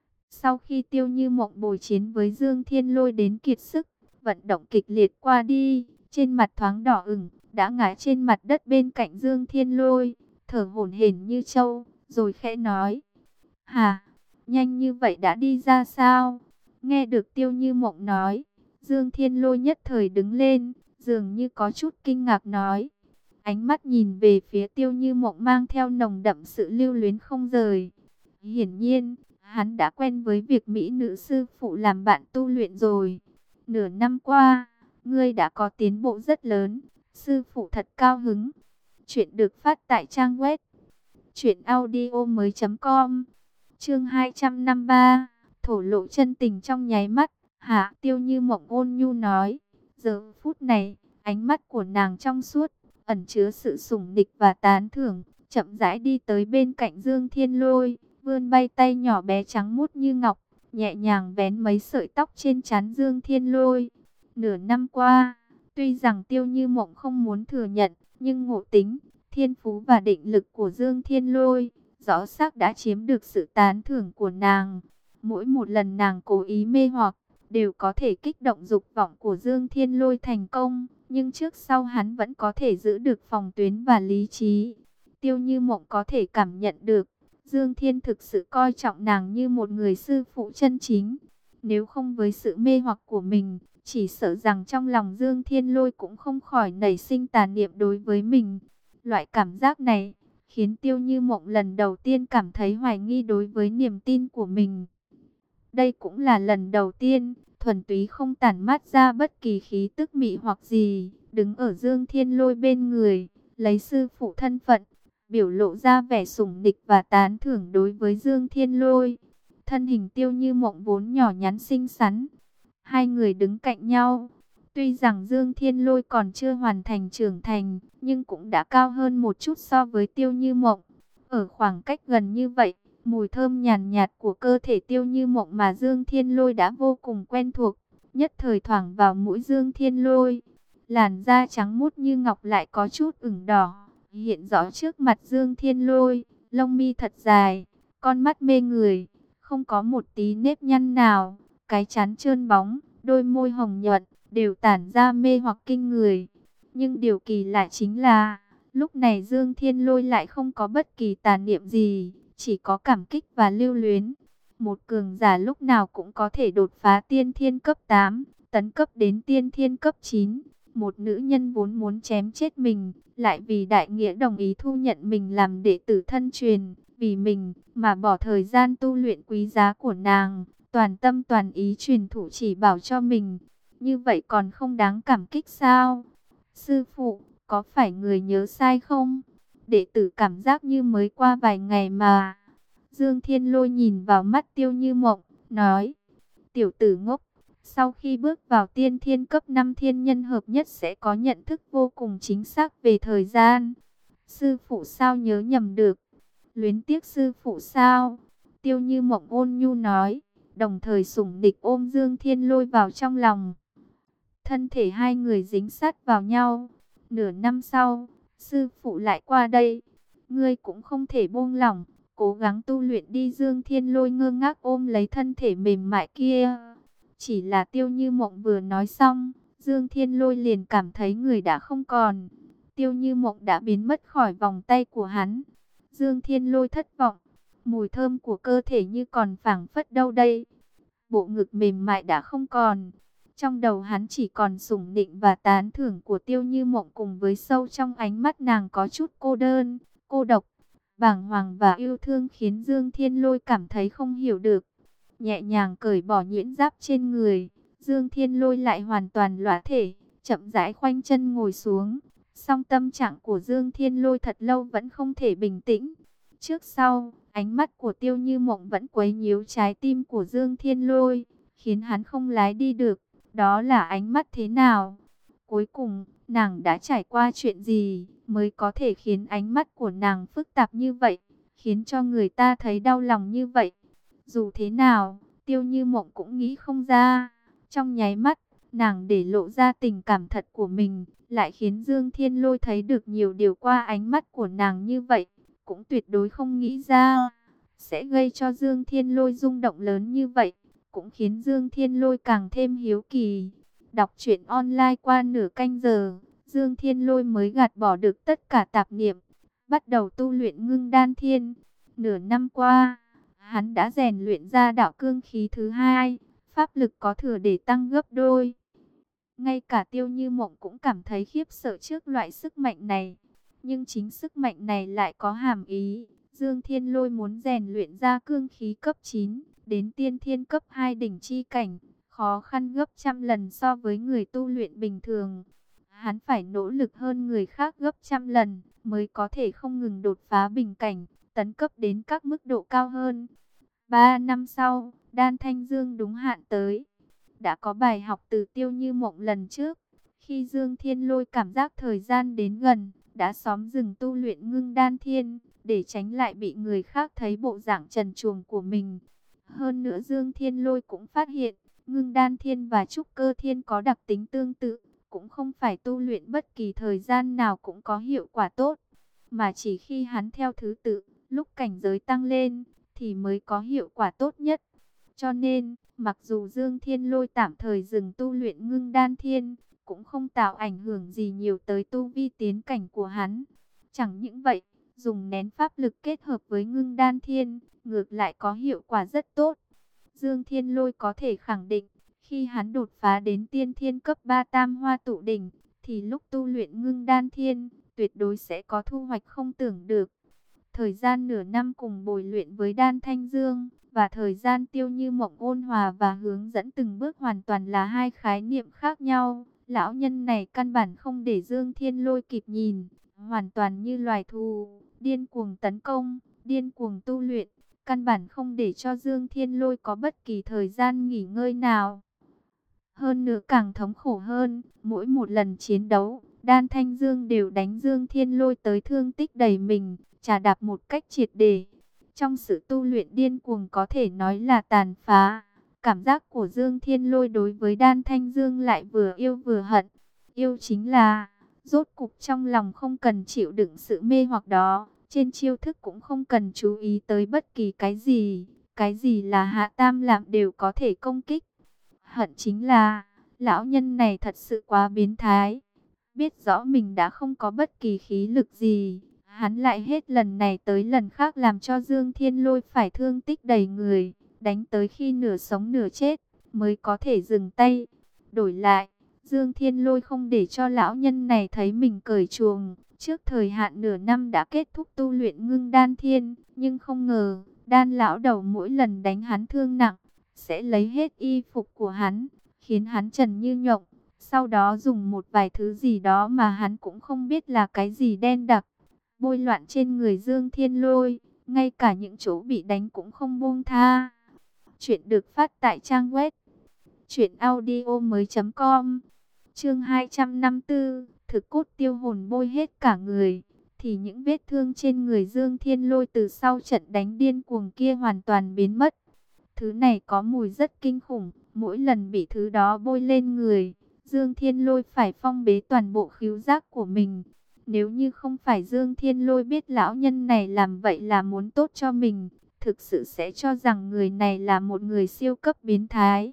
Sau khi Tiêu Như Mộng bồi chiến với Dương Thiên Lôi đến kiệt sức, vận động kịch liệt qua đi, trên mặt thoáng đỏ ửng, đã ngã trên mặt đất bên cạnh Dương Thiên Lôi, thở hổn hển như trâu, rồi khẽ nói: "Hả, nhanh như vậy đã đi ra sao?" Nghe được Tiêu Như Mộng nói, Dương Thiên Lôi nhất thời đứng lên, dường như có chút kinh ngạc nói. Ánh mắt nhìn về phía Tiêu Như Mộng mang theo nồng đậm sự lưu luyến không rời. Hiển nhiên, hắn đã quen với việc mỹ nữ sư phụ làm bạn tu luyện rồi. Nửa năm qua, ngươi đã có tiến bộ rất lớn, sư phụ thật cao hứng. Chuyện được phát tại trang web truyện audio mới chấm com. Chương hai trăm năm mươi ba, thổ lộ chân tình trong nháy mắt. Hạ Tiêu Như Mộng ôn nhu nói. Giờ phút này, ánh mắt của nàng trong suốt, ẩn chứa sự sủng nịch và tán thưởng, chậm rãi đi tới bên cạnh Dương Thiên Lôi, vươn bay tay nhỏ bé trắng muốt như ngọc, nhẹ nhàng vén mấy sợi tóc trên trán Dương Thiên Lôi. Nửa năm qua, tuy rằng Tiêu Như Mộng không muốn thừa nhận, nhưng ngộ tính, thiên phú và định lực của Dương Thiên Lôi rõ xác đã chiếm được sự tán thưởng của nàng. Mỗi một lần nàng cố ý mê hoặc, đều có thể kích động dục vọng của Dương Thiên Lôi thành công, nhưng trước sau hắn vẫn có thể giữ được phòng tuyến và lý trí. Tiêu Như Mộng có thể cảm nhận được, Dương Thiên thực sự coi trọng nàng như một người sư phụ chân chính. Nếu không với sự mê hoặc của mình, chỉ sợ rằng trong lòng Dương Thiên Lôi cũng không khỏi nảy sinh tà niệm đối với mình. Loại cảm giác này khiến Tiêu Như Mộng lần đầu tiên cảm thấy hoài nghi đối với niềm tin của mình. Đây cũng là lần đầu tiên, thuần túy không tản mát ra bất kỳ khí tức mị hoặc gì, đứng ở Dương Thiên Lôi bên người, lấy sư phụ thân phận, biểu lộ ra vẻ sủng nịch và tán thưởng đối với Dương Thiên Lôi. Thân hình Tiêu Như Mộng vốn nhỏ nhắn xinh xắn, hai người đứng cạnh nhau. Tuy rằng Dương Thiên Lôi còn chưa hoàn thành trưởng thành, nhưng cũng đã cao hơn một chút so với Tiêu Như Mộng. Ở khoảng cách gần như vậy, mùi thơm nhàn nhạt của cơ thể Tiêu Như Mộng mà Dương Thiên Lôi đã vô cùng quen thuộc, nhất thời thoảng vào mũi Dương Thiên Lôi. Làn da trắng muốt như ngọc lại có chút ửng đỏ, hiện rõ trước mặt Dương Thiên Lôi, lông mi thật dài, con mắt mê người, không có một tí nếp nhăn nào, cái trán trơn bóng, đôi môi hồng nhuận, đều tản ra mê hoặc kinh người. Nhưng điều kỳ lạ chính là, lúc này Dương Thiên Lôi lại không có bất kỳ tà niệm gì, chỉ có cảm kích và lưu luyến. Một cường giả lúc nào cũng có thể đột phá tiên thiên cấp tám, tấn cấp đến tiên thiên cấp chín. Một nữ nhân vốn muốn chém chết mình, lại vì đại nghĩa đồng ý thu nhận mình làm đệ tử thân truyền, vì mình mà bỏ thời gian tu luyện quý giá của nàng, toàn tâm toàn ý truyền thụ chỉ bảo cho mình. Như vậy còn không đáng cảm kích sao? Sư phụ, có phải người nhớ sai không? Đệ tử cảm giác như mới qua vài ngày mà. Dương Thiên Lôi nhìn vào mắt Tiêu Như Mộng, nói. Tiểu tử ngốc, sau khi bước vào tiên thiên cấp năm thiên nhân hợp nhất sẽ có nhận thức vô cùng chính xác về thời gian. Sư phụ sao nhớ nhầm được? Luyến tiếc sư phụ sao? Tiêu Như Mộng ôn nhu nói, đồng thời sủng nịch ôm Dương Thiên Lôi vào trong lòng. Thân thể hai người dính sát vào nhau. Nửa năm sau, sư phụ lại qua đây. Ngươi cũng không thể buông lỏng, cố gắng tu luyện đi. Dương Thiên Lôi ngơ ngác ôm lấy thân thể mềm mại kia. Chỉ là Tiêu Như Mộng vừa nói xong, Dương Thiên Lôi liền cảm thấy người đã không còn. Tiêu Như Mộng đã biến mất khỏi vòng tay của hắn. Dương Thiên Lôi thất vọng, mùi thơm của cơ thể như còn phảng phất đâu đây. Bộ ngực mềm mại đã không còn. Trong đầu hắn chỉ còn sủng nịnh và tán thưởng của Tiêu Như Mộng, cùng với sâu trong ánh mắt nàng có chút cô đơn, cô độc, bàng hoàng và yêu thương, khiến Dương Thiên Lôi cảm thấy không hiểu được. Nhẹ nhàng cởi bỏ nhuyễn giáp trên người, Dương Thiên Lôi lại hoàn toàn lõa thể, chậm rãi khoanh chân ngồi xuống. Song tâm trạng của Dương Thiên Lôi thật lâu vẫn không thể bình tĩnh. Trước sau, ánh mắt của Tiêu Như Mộng vẫn quấy nhiễu trái tim của Dương Thiên Lôi, khiến hắn không lái đi được. Đó là ánh mắt thế nào? Cuối cùng, nàng đã trải qua chuyện gì mới có thể khiến ánh mắt của nàng phức tạp như vậy, khiến cho người ta thấy đau lòng như vậy? Dù thế nào, Tiêu Như Mộng cũng nghĩ không ra. Trong nháy mắt, nàng để lộ ra tình cảm thật của mình, lại khiến Dương Thiên Lôi thấy được nhiều điều qua ánh mắt của nàng như vậy. Cũng tuyệt đối không nghĩ ra sẽ gây cho Dương Thiên Lôi rung động lớn như vậy, cũng khiến Dương Thiên Lôi càng thêm hiếu kỳ. Đọc truyện online qua nửa canh giờ, Dương Thiên Lôi mới gạt bỏ được tất cả tạp niệm, bắt đầu tu luyện Ngưng Đan Thiên. Nửa năm qua, hắn đã rèn luyện ra đạo cương khí thứ hai, pháp lực có thừa để tăng gấp đôi. Ngay cả Tiêu Như Mộng cũng cảm thấy khiếp sợ trước loại sức mạnh này. Nhưng chính sức mạnh này lại có hàm ý. Dương Thiên Lôi muốn rèn luyện ra cương khí cấp chín, đến tiên thiên cấp hai đỉnh chi cảnh, khó khăn gấp trăm lần so với người tu luyện bình thường. Hắn phải nỗ lực hơn người khác gấp trăm lần, mới có thể không ngừng đột phá bình cảnh, tấn cấp đến các mức độ cao hơn. Ba năm sau, Đan Thanh Dương đúng hạn tới. Đã có bài học từ Tiêu Như Mộng lần trước. Khi Dương Thiên Lôi cảm giác thời gian đến gần, đã xóm dừng tu luyện Ngưng Đan Thiên, để tránh lại bị người khác thấy bộ dạng trần truồng của mình. Hơn nữa Dương Thiên Lôi cũng phát hiện, Ngưng Đan Thiên và Trúc Cơ Thiên có đặc tính tương tự, cũng không phải tu luyện bất kỳ thời gian nào cũng có hiệu quả tốt, mà chỉ khi hắn theo thứ tự, lúc cảnh giới tăng lên, thì mới có hiệu quả tốt nhất. Cho nên, mặc dù Dương Thiên Lôi tạm thời dừng tu luyện Ngưng Đan Thiên, cũng không tạo ảnh hưởng gì nhiều tới tu vi tiến cảnh của hắn. Chẳng những vậy, dùng nén pháp lực kết hợp với Ngưng Đan Thiên, ngược lại có hiệu quả rất tốt. Dương Thiên Lôi có thể khẳng định, khi hắn đột phá đến tiên thiên cấp ba tam hoa tụ đỉnh, thì lúc tu luyện Ngưng Đan Thiên, tuyệt đối sẽ có thu hoạch không tưởng được. Thời gian nửa năm cùng bồi luyện với Đan Thanh Dương, và thời gian Tiêu Như Mộng ôn hòa và hướng dẫn từng bước hoàn toàn là hai khái niệm khác nhau. Lão nhân này căn bản không để Dương Thiên Lôi kịp nhìn, hoàn toàn như loài thú, điên cuồng tấn công, điên cuồng tu luyện, căn bản không để cho Dương Thiên Lôi có bất kỳ thời gian nghỉ ngơi nào. Hơn nữa càng thống khổ hơn, mỗi một lần chiến đấu, Đan Thanh Dương đều đánh Dương Thiên Lôi tới thương tích đầy mình, chà đạp một cách triệt để. Trong sự tu luyện điên cuồng có thể nói là tàn phá. Cảm giác của Dương Thiên Lôi đối với Đan Thanh Dương lại vừa yêu vừa hận. Yêu chính là, rốt cục trong lòng không cần chịu đựng sự mê hoặc đó. Trên chiêu thức cũng không cần chú ý tới bất kỳ cái gì. Cái gì là hạ tam lạm đều có thể công kích. Hận chính là, lão nhân này thật sự quá biến thái. Biết rõ mình đã không có bất kỳ khí lực gì, hắn lại hết lần này tới lần khác làm cho Dương Thiên Lôi phải thương tích đầy người, đánh tới khi nửa sống nửa chết, mới có thể dừng tay. Đổi lại, Dương Thiên Lôi không để cho lão nhân này thấy mình cởi chuồng, trước thời hạn nửa năm đã kết thúc tu luyện Ngưng Đan Thiên, nhưng không ngờ, Đan lão đầu mỗi lần đánh hắn thương nặng, sẽ lấy hết y phục của hắn, khiến hắn trần như nhộng. Sau đó dùng một vài thứ gì đó mà hắn cũng không biết là cái gì đen đặc, bôi loạn trên người Dương Thiên Lôi, ngay cả những chỗ bị đánh cũng không buông tha. Chuyện được phát tại trang web truyện audio mới chấm com. Chương hai trăm năm mươi tư, thực cốt tiêu hồn bôi hết cả người, thì những vết thương trên người Dương Thiên Lôi từ sau trận đánh điên cuồng kia hoàn toàn biến mất. Thứ này có mùi rất kinh khủng, mỗi lần bị thứ đó bôi lên người, Dương Thiên Lôi phải phong bế toàn bộ khứu giác của mình. Nếu như không phải Dương Thiên Lôi biết lão nhân này làm vậy là muốn tốt cho mình, thực sự sẽ cho rằng người này là một người siêu cấp biến thái.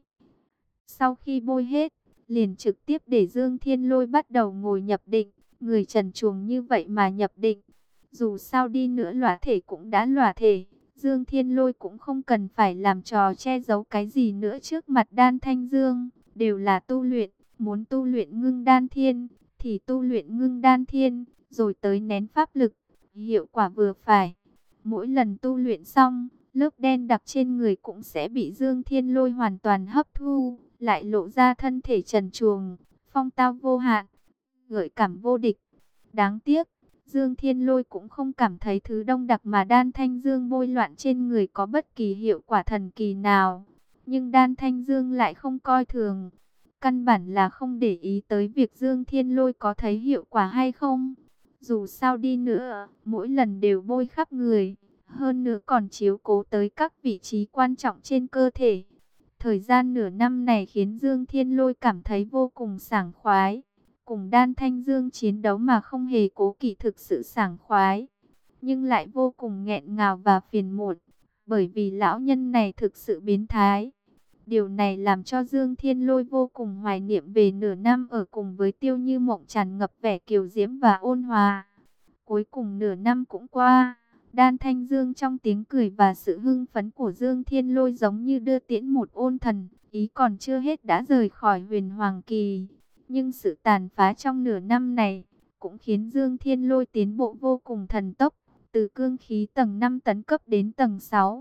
Sau khi bôi hết, liền trực tiếp để Dương Thiên Lôi bắt đầu ngồi nhập định, người trần truồng như vậy mà nhập định. Dù sao đi nữa lóa thể cũng đã lóa thể, Dương Thiên Lôi cũng không cần phải làm trò che giấu cái gì nữa trước mặt Đan Thanh Dương, đều là tu luyện, muốn tu luyện Ngưng Đan Thiên, thì tu luyện Ngưng Đan Thiên, rồi tới nén pháp lực, hiệu quả vừa phải. Mỗi lần tu luyện xong, lớp đen đặc trên người cũng sẽ bị Dương Thiên Lôi hoàn toàn hấp thu, lại lộ ra thân thể trần truồng, phong tao vô hạn, gợi cảm vô địch. Đáng tiếc, Dương Thiên Lôi cũng không cảm thấy thứ đông đặc mà Đan Thanh Dương bôi loạn trên người có bất kỳ hiệu quả thần kỳ nào. Nhưng Đan Thanh Dương lại không coi thường. Căn bản là không để ý tới việc Dương Thiên Lôi có thấy hiệu quả hay không. Dù sao đi nữa, mỗi lần đều bôi khắp người. Hơn nữa còn chiếu cố tới các vị trí quan trọng trên cơ thể. Thời gian nửa năm này khiến Dương Thiên Lôi cảm thấy vô cùng sảng khoái. Cùng Đan Thanh Dương chiến đấu mà không hề cố kỵ thực sự sảng khoái. Nhưng lại vô cùng nghẹn ngào và phiền muộn. Bởi vì lão nhân này thực sự biến thái. Điều này làm cho Dương Thiên Lôi vô cùng hoài niệm về nửa năm ở cùng với Tiêu Như Mộng tràn ngập vẻ kiều diễm và ôn hòa. Cuối cùng nửa năm cũng qua. Đan Thanh Dương trong tiếng cười và sự hưng phấn của Dương Thiên Lôi giống như đưa tiễn một ôn thần, ý còn chưa hết đã rời khỏi Huyền Hoàng Kỳ. Nhưng sự tàn phá trong nửa năm này cũng khiến Dương Thiên Lôi tiến bộ vô cùng thần tốc, từ cương khí tầng năm tấn cấp đến tầng sáu.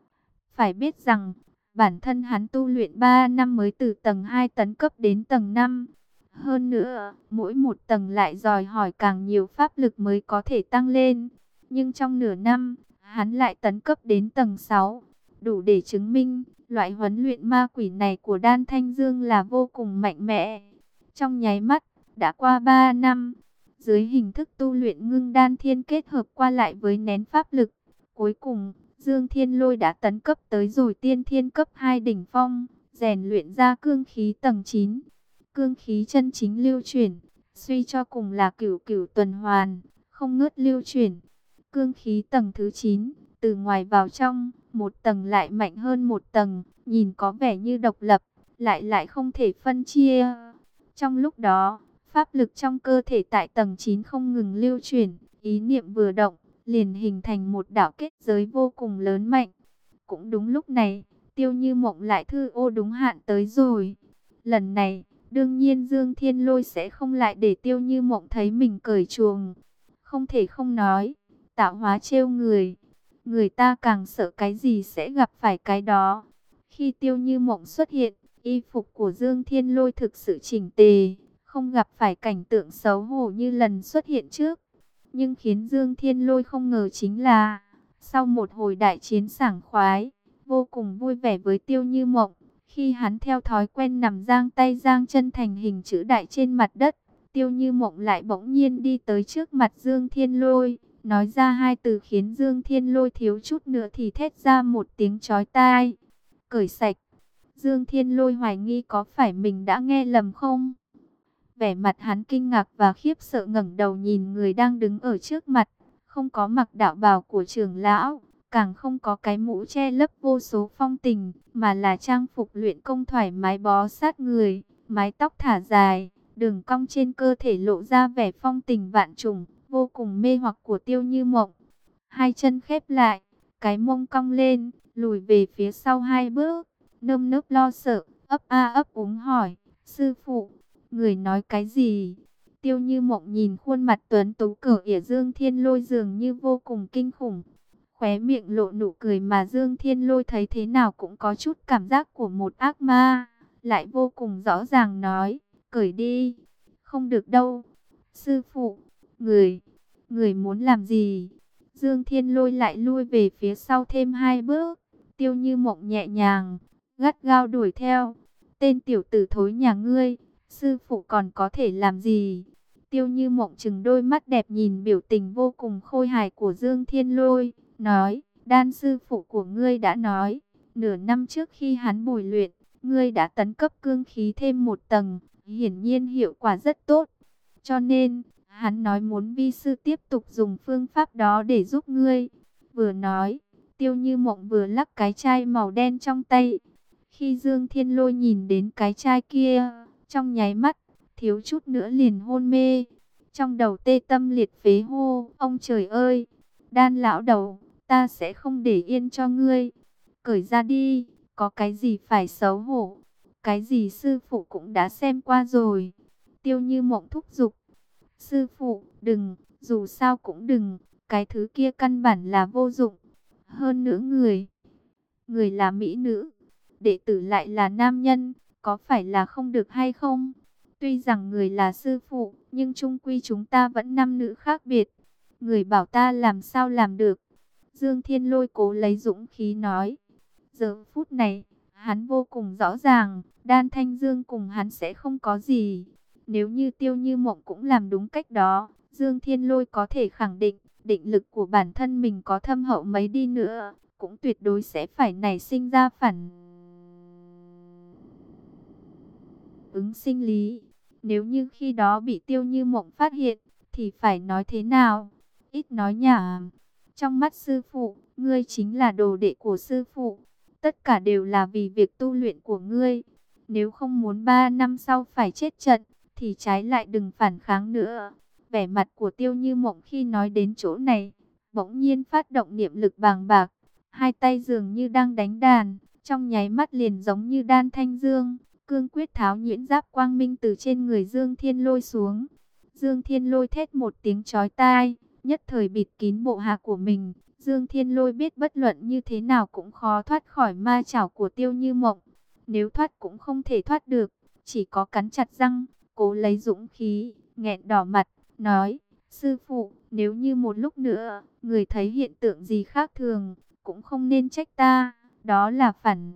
Phải biết rằng, bản thân hắn tu luyện ba năm mới từ tầng hai tấn cấp đến tầng năm. Hơn nữa, mỗi một tầng lại đòi hỏi càng nhiều pháp lực mới có thể tăng lên. Nhưng trong nửa năm, hắn lại tấn cấp đến tầng sáu. Đủ để chứng minh, loại huấn luyện ma quỷ này của Đan Thanh Dương là vô cùng mạnh mẽ. Trong nháy mắt, đã qua ba năm. Dưới hình thức tu luyện ngưng đan thiên kết hợp qua lại với nén pháp lực. Cuối cùng, Dương Thiên Lôi đã tấn cấp tới rồi tiên thiên cấp hai đỉnh phong, rèn luyện ra cương khí tầng chín. Cương khí chân chính lưu chuyển, suy cho cùng là cửu cửu tuần hoàn, không ngớt lưu chuyển. Cương khí tầng thứ chín, từ ngoài vào trong, một tầng lại mạnh hơn một tầng, nhìn có vẻ như độc lập, lại lại không thể phân chia. Trong lúc đó, pháp lực trong cơ thể tại tầng chín không ngừng lưu chuyển, ý niệm vừa động, liền hình thành một đạo kết giới vô cùng lớn mạnh. Cũng đúng lúc này, Tiêu Như Mộng lại thư ô đúng hạn tới rồi. Lần này, đương nhiên Dương Thiên Lôi sẽ không lại để Tiêu Như Mộng thấy mình cởi chuồng. Không thể không nói, tạo hóa trêu người. Người ta càng sợ cái gì sẽ gặp phải cái đó. Khi Tiêu Như Mộng xuất hiện, y phục của Dương Thiên Lôi thực sự chỉnh tề, không gặp phải cảnh tượng xấu hổ như lần xuất hiện trước. Nhưng khiến Dương Thiên Lôi không ngờ chính là, sau một hồi đại chiến sảng khoái, vô cùng vui vẻ với Tiêu Như Mộng, khi hắn theo thói quen nằm giang tay giang chân thành hình chữ đại trên mặt đất, Tiêu Như Mộng lại bỗng nhiên đi tới trước mặt Dương Thiên Lôi, nói ra hai từ khiến Dương Thiên Lôi thiếu chút nữa thì thét ra một tiếng chói tai. Cởi sạch. Dương Thiên Lôi hoài nghi có phải mình đã nghe lầm không? Vẻ mặt hắn kinh ngạc và khiếp sợ ngẩng đầu nhìn người đang đứng ở trước mặt, không có mặc đạo bào của trưởng lão, càng không có cái mũ che lấp vô số phong tình, mà là trang phục luyện công thoải mái bó sát người, mái tóc thả dài, đường cong trên cơ thể lộ ra vẻ phong tình vạn trùng, vô cùng mê hoặc của Tiêu Như Mộng. Hai chân khép lại, cái mông cong lên, lùi về phía sau hai bước, nơm nớp lo sợ, ấp a ấp úng hỏi, sư phụ, người nói cái gì? Tiêu Như Mộng nhìn khuôn mặt tuấn tú cỡ ỉa Dương Thiên Lôi dường như vô cùng kinh khủng. Khóe miệng lộ nụ cười mà Dương Thiên Lôi thấy thế nào cũng có chút cảm giác của một ác ma. Lại vô cùng rõ ràng nói, cởi đi. Không được đâu. Sư phụ, người, người muốn làm gì? Dương Thiên Lôi lại lui về phía sau thêm hai bước. Tiêu Như Mộng nhẹ nhàng, gắt gao đuổi theo. Tên tiểu tử thối nhà ngươi, sư phụ còn có thể làm gì? Tiêu Như Mộng trừng đôi mắt đẹp nhìn biểu tình vô cùng khôi hài của Dương Thiên Lôi, nói, đan sư phụ của ngươi đã nói, nửa năm trước khi hắn bồi luyện, ngươi đã tấn cấp cương khí thêm một tầng, hiển nhiên hiệu quả rất tốt. Cho nên, hắn nói muốn vi sư tiếp tục dùng phương pháp đó để giúp ngươi. Vừa nói, Tiêu Như Mộng vừa lắc cái chai màu đen trong tay. Khi Dương Thiên Lôi nhìn đến cái chai kia, trong nháy mắt, thiếu chút nữa liền hôn mê. Trong đầu tê tâm liệt phế hô, ông trời ơi, Đan lão đầu, ta sẽ không để yên cho ngươi. Cởi ra đi, có cái gì phải xấu hổ, cái gì sư phụ cũng đã xem qua rồi. Tiêu Như Mộng thúc giục, sư phụ, đừng, dù sao cũng đừng, cái thứ kia căn bản là vô dụng. Hơn nữa người, người là mỹ nữ, đệ tử lại là nam nhân, có phải là không được hay không? Tuy rằng người là sư phụ, nhưng chung quy chúng ta vẫn nam nữ khác biệt. Người bảo ta làm sao làm được. Dương Thiên Lôi cố lấy dũng khí nói. Giờ phút này, hắn vô cùng rõ ràng, Đan Thanh Dương cùng hắn sẽ không có gì. Nếu như Tiêu Như Mộng cũng làm đúng cách đó, Dương Thiên Lôi có thể khẳng định, định lực của bản thân mình có thâm hậu mấy đi nữa, cũng tuyệt đối sẽ phải nảy sinh ra phản ứng sinh lý. Nếu như khi đó bị Tiêu Như Mộng phát hiện, thì phải nói thế nào? Ít nói nhảm. Trong mắt sư phụ, ngươi chính là đồ đệ của sư phụ. Tất cả đều là vì việc tu luyện của ngươi. Nếu không muốn ba năm sau phải chết trận, thì trái lại đừng phản kháng nữa. Vẻ mặt của Tiêu Như Mộng khi nói đến chỗ này, bỗng nhiên phát động niệm lực bàng bạc. Hai tay dường như đang đánh đàn, trong nháy mắt liền giống như Đan Thanh Dương. Cương quyết tháo nhuyễn giáp quang minh từ trên người Dương Thiên Lôi xuống. Dương Thiên Lôi thét một tiếng chói tai, nhất thời bịt kín bộ hạ của mình. Dương Thiên Lôi biết bất luận như thế nào cũng khó thoát khỏi ma chảo của Tiêu Như Mộng. Nếu thoát cũng không thể thoát được, chỉ có cắn chặt răng, cố lấy dũng khí, nghẹn đỏ mặt, nói: sư phụ, nếu như một lúc nữa, người thấy hiện tượng gì khác thường, cũng không nên trách ta, đó là phản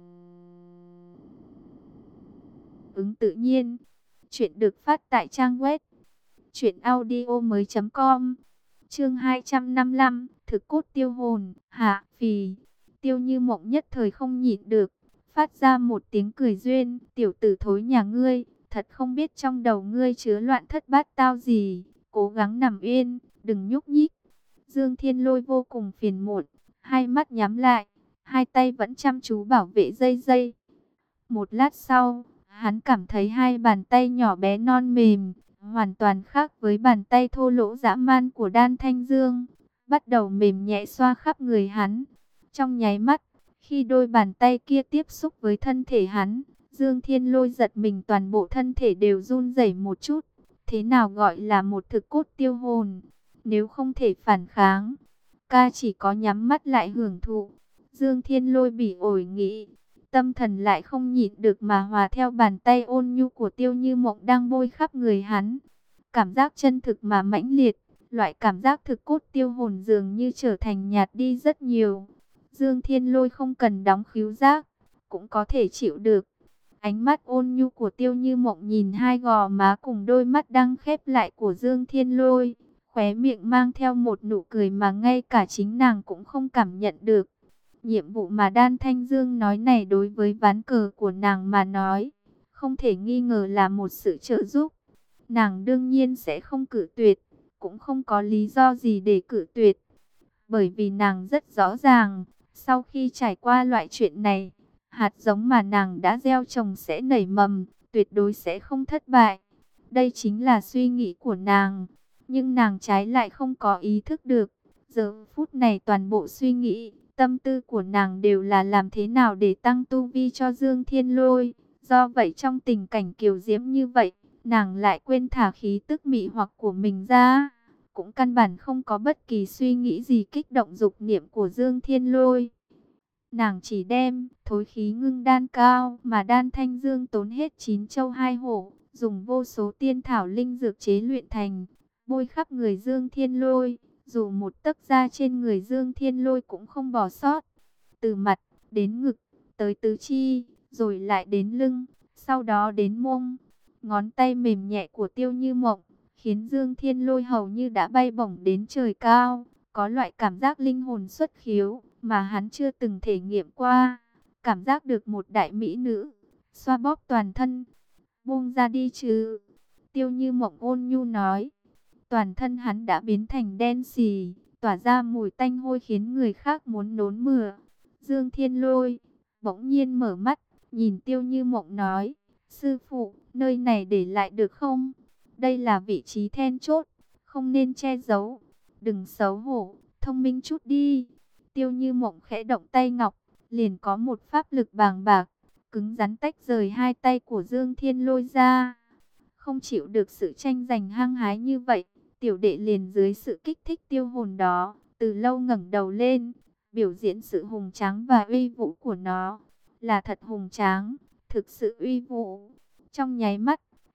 ứng tự nhiên. Chuyện được phát tại trang web truyện audio mới chấm com. Chương hai trăm năm mươi lăm, thực cốt tiêu hồn, hạ phì. Tiêu Như Mộng nhất thời không nhịn được, phát ra một tiếng cười duyên. Tiểu tử thối nhà ngươi, thật không biết trong đầu ngươi chứa loạn thất bát tao gì. Cố gắng nằm yên, đừng nhúc nhích. Dương Thiên Lôi vô cùng phiền muộn, hai mắt nhắm lại, hai tay vẫn chăm chú bảo vệ dây dây. Một lát sau, hắn cảm thấy hai bàn tay nhỏ bé non mềm, hoàn toàn khác với bàn tay thô lỗ dã man của Đan Thanh Dương, bắt đầu mềm nhẹ xoa khắp người hắn. Trong nháy mắt, khi đôi bàn tay kia tiếp xúc với thân thể hắn, Dương Thiên Lôi giật mình, toàn bộ thân thể đều run rẩy một chút. Thế nào gọi là một thực cốt tiêu hồn? Nếu không thể phản kháng, ca chỉ có nhắm mắt lại hưởng thụ. Dương Thiên Lôi bỉ ổi nghĩ, tâm thần lại không nhịn được mà hòa theo bàn tay ôn nhu của Tiêu Như Mộng đang bôi khắp người hắn. Cảm giác chân thực mà mãnh liệt, loại cảm giác thực cốt tiêu hồn dường như trở thành nhạt đi rất nhiều. Dương Thiên Lôi không cần đóng khứu giác, cũng có thể chịu được. Ánh mắt ôn nhu của Tiêu Như Mộng nhìn hai gò má cùng đôi mắt đang khép lại của Dương Thiên Lôi, khóe miệng mang theo một nụ cười mà ngay cả chính nàng cũng không cảm nhận được. Nhiệm vụ mà Đan Thanh Dương nói này đối với ván cờ của nàng mà nói, không thể nghi ngờ là một sự trợ giúp. Nàng đương nhiên sẽ không cự tuyệt, cũng không có lý do gì để cự tuyệt. Bởi vì nàng rất rõ ràng, sau khi trải qua loại chuyện này, hạt giống mà nàng đã gieo trồng sẽ nảy mầm, tuyệt đối sẽ không thất bại. Đây chính là suy nghĩ của nàng, nhưng nàng trái lại không có ý thức được. Giờ phút này toàn bộ suy nghĩ, tâm tư của nàng đều là làm thế nào để tăng tu vi cho Dương Thiên Lôi. Do vậy trong tình cảnh kiều diễm như vậy, nàng lại quên thả khí tức mị hoặc của mình ra. Cũng căn bản không có bất kỳ suy nghĩ gì kích động dục niệm của Dương Thiên Lôi. Nàng chỉ đem thối khí ngưng đan cao mà Đan Thanh Dương tốn hết chín châu hai hổ, dùng vô số tiên thảo linh dược chế luyện thành, bôi khắp người Dương Thiên Lôi. Dù một tấc da trên người Dương Thiên Lôi cũng không bỏ sót. Từ mặt đến ngực, tới tứ chi, rồi lại đến lưng, sau đó đến mông. Ngón tay mềm nhẹ của Tiêu Như Mộng khiến Dương Thiên Lôi hầu như đã bay bổng đến trời cao. Có loại cảm giác linh hồn xuất khiếu mà hắn chưa từng thể nghiệm qua. Cảm giác được một đại mỹ nữ xoa bóp toàn thân. Buông ra đi chứ, Tiêu Như Mộng ôn nhu nói. Toàn thân hắn đã biến thành đen xì, tỏa ra mùi tanh hôi khiến người khác muốn nôn mửa. Dương Thiên Lôi bỗng nhiên mở mắt, nhìn Tiêu Như Mộng nói: sư phụ, nơi này để lại được không? Đây là vị trí then chốt, không nên che giấu. Đừng xấu hổ, thông minh chút đi. Tiêu Như Mộng khẽ động tay ngọc, liền có một pháp lực bàng bạc, cứng rắn tách rời hai tay của Dương Thiên Lôi ra. Không chịu được sự tranh giành hăng hái như vậy, tiểu đệ liền dưới sự kích thích tiêu hồn đó, từ lâu ngẩng đầu lên, biểu diễn sự hùng tráng và uy vũ của nó. Là thật hùng tráng, thực sự uy vũ. Trong nháy mắt,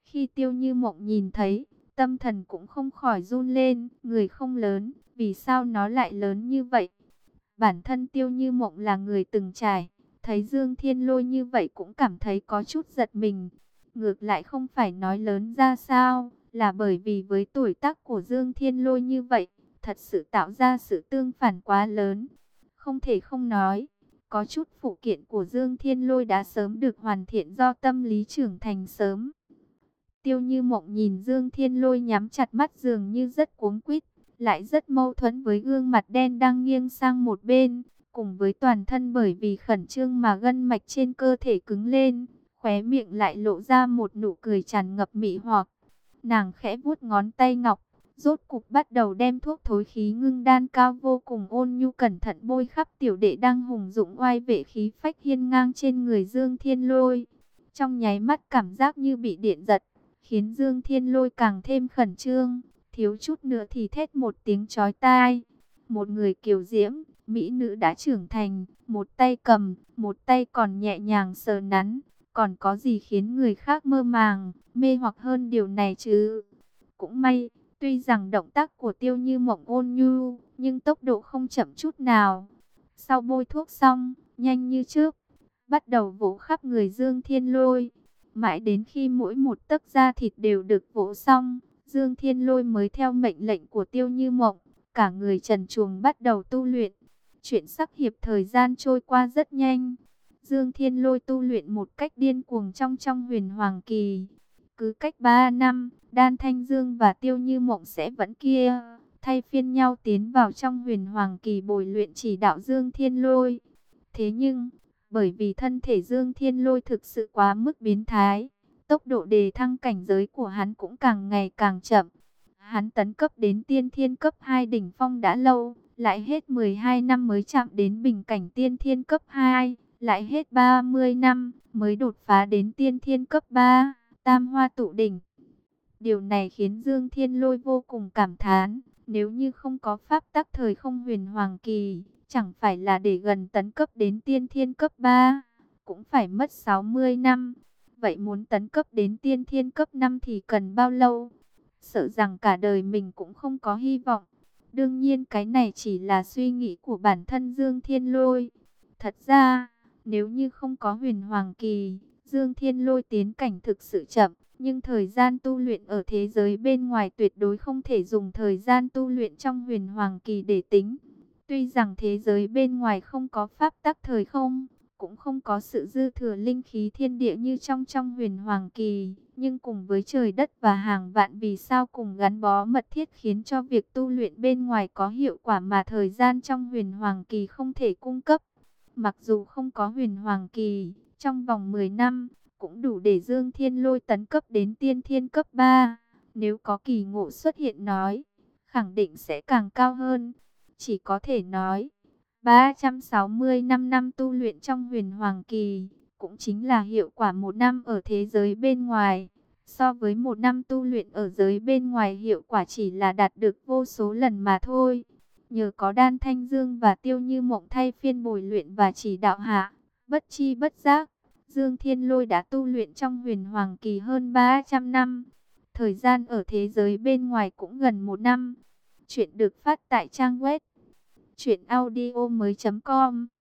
Khi Tiêu Như Mộng nhìn thấy, tâm thần cũng không khỏi run lên, người không lớn, vì sao nó lại lớn như vậy? Bản thân Tiêu Như Mộng là người từng trải, thấy Dương Thiên Lôi như vậy cũng cảm thấy có chút giật mình. Ngược lại không phải nói lớn ra sao, là bởi vì với tuổi tác của Dương Thiên Lôi như vậy, thật sự tạo ra sự tương phản quá lớn. Không thể không nói, có chút phụ kiện của Dương Thiên Lôi đã sớm được hoàn thiện do tâm lý trưởng thành sớm. Tiêu Như Mộng nhìn Dương Thiên Lôi nhắm chặt mắt dường như rất cuống quýt, lại rất mâu thuẫn với gương mặt đen đang nghiêng sang một bên, cùng với toàn thân bởi vì khẩn trương mà gân mạch trên cơ thể cứng lên, khóe miệng lại lộ ra một nụ cười tràn ngập mị hoặc. Nàng khẽ vuốt ngón tay ngọc, rốt cục bắt đầu đem thuốc thối khí ngưng đan cao vô cùng ôn nhu cẩn thận bôi khắp tiểu đệ đang hùng dũng oai vệ khí phách hiên ngang trên người Dương Thiên Lôi. Trong nháy mắt cảm giác như bị điện giật, khiến Dương Thiên Lôi càng thêm khẩn trương, thiếu chút nữa thì thét một tiếng chói tai. Một người kiều diễm, mỹ nữ đã trưởng thành, một tay cầm, một tay còn nhẹ nhàng sờ nắn, còn có gì khiến người khác mơ màng, mê hoặc hơn điều này chứ? Cũng may, tuy rằng động tác của Tiêu Như Mộng ôn nhu, nhưng tốc độ không chậm chút nào. Sau bôi thuốc xong, nhanh như trước, bắt đầu vỗ khắp người Dương Thiên Lôi. Mãi đến khi mỗi một tấc da thịt đều được vỗ xong, Dương Thiên Lôi mới theo mệnh lệnh của Tiêu Như Mộng, cả người trần truồng bắt đầu tu luyện. Chuyện sắc hiệp thời gian trôi qua rất nhanh. Dương Thiên Lôi tu luyện một cách điên cuồng trong trong huyền hoàng kỳ. Cứ cách ba năm, Đan Thanh Dương và Tiêu Như Mộng sẽ vẫn kia, thay phiên nhau tiến vào trong huyền hoàng kỳ bồi luyện chỉ đạo Dương Thiên Lôi. Thế nhưng, bởi vì thân thể Dương Thiên Lôi thực sự quá mức biến thái, tốc độ đề thăng cảnh giới của hắn cũng càng ngày càng chậm. Hắn tấn cấp đến tiên thiên cấp hai đỉnh phong đã lâu, lại hết mười hai năm mới chạm đến bình cảnh tiên thiên cấp hai, lại hết ba mươi năm mới đột phá đến tiên thiên cấp ba, tam hoa tụ đỉnh. Điều này khiến Dương Thiên Lôi vô cùng cảm thán, nếu như không có pháp tắc thời không huyền hoàng kỳ, chẳng phải là để gần tấn cấp đến tiên thiên cấp ba, cũng phải mất sáu mươi năm. Vậy muốn tấn cấp đến tiên thiên cấp năm thì cần bao lâu? Sợ rằng cả đời mình cũng không có hy vọng. Đương nhiên cái này chỉ là suy nghĩ của bản thân Dương Thiên Lôi. Thật ra, nếu như không có huyền hoàng kỳ, Dương Thiên Lôi tiến cảnh thực sự chậm. Nhưng thời gian tu luyện ở thế giới bên ngoài tuyệt đối không thể dùng thời gian tu luyện trong huyền hoàng kỳ để tính. Tuy rằng thế giới bên ngoài không có pháp tắc thời không, cũng không có sự dư thừa linh khí thiên địa như trong trong huyền hoàng kỳ, nhưng cùng với trời đất và hàng vạn vì sao cùng gắn bó mật thiết khiến cho việc tu luyện bên ngoài có hiệu quả mà thời gian trong huyền hoàng kỳ không thể cung cấp. Mặc dù không có huyền hoàng kỳ, trong vòng mười năm, cũng đủ để Dương Thiên Lôi tấn cấp đến tiên thiên cấp ba. Nếu có kỳ ngộ xuất hiện nói, khẳng định sẽ càng cao hơn. Chỉ có thể nói, ba trăm sáu mươi lăm năm tu luyện trong huyền hoàng kỳ, cũng chính là hiệu quả một năm ở thế giới bên ngoài. So với một năm tu luyện ở giới bên ngoài hiệu quả chỉ là đạt được vô số lần mà thôi. Nhờ có Đan Thanh Dương và Tiêu Như Mộng thay phiên bồi luyện và chỉ đạo hạ, bất chi bất giác, Dương Thiên Lôi đã tu luyện trong huyền hoàng kỳ hơn ba trăm năm. Thời gian ở thế giới bên ngoài cũng gần một năm. Chuyện được phát tại trang web truyện audio mới chấm com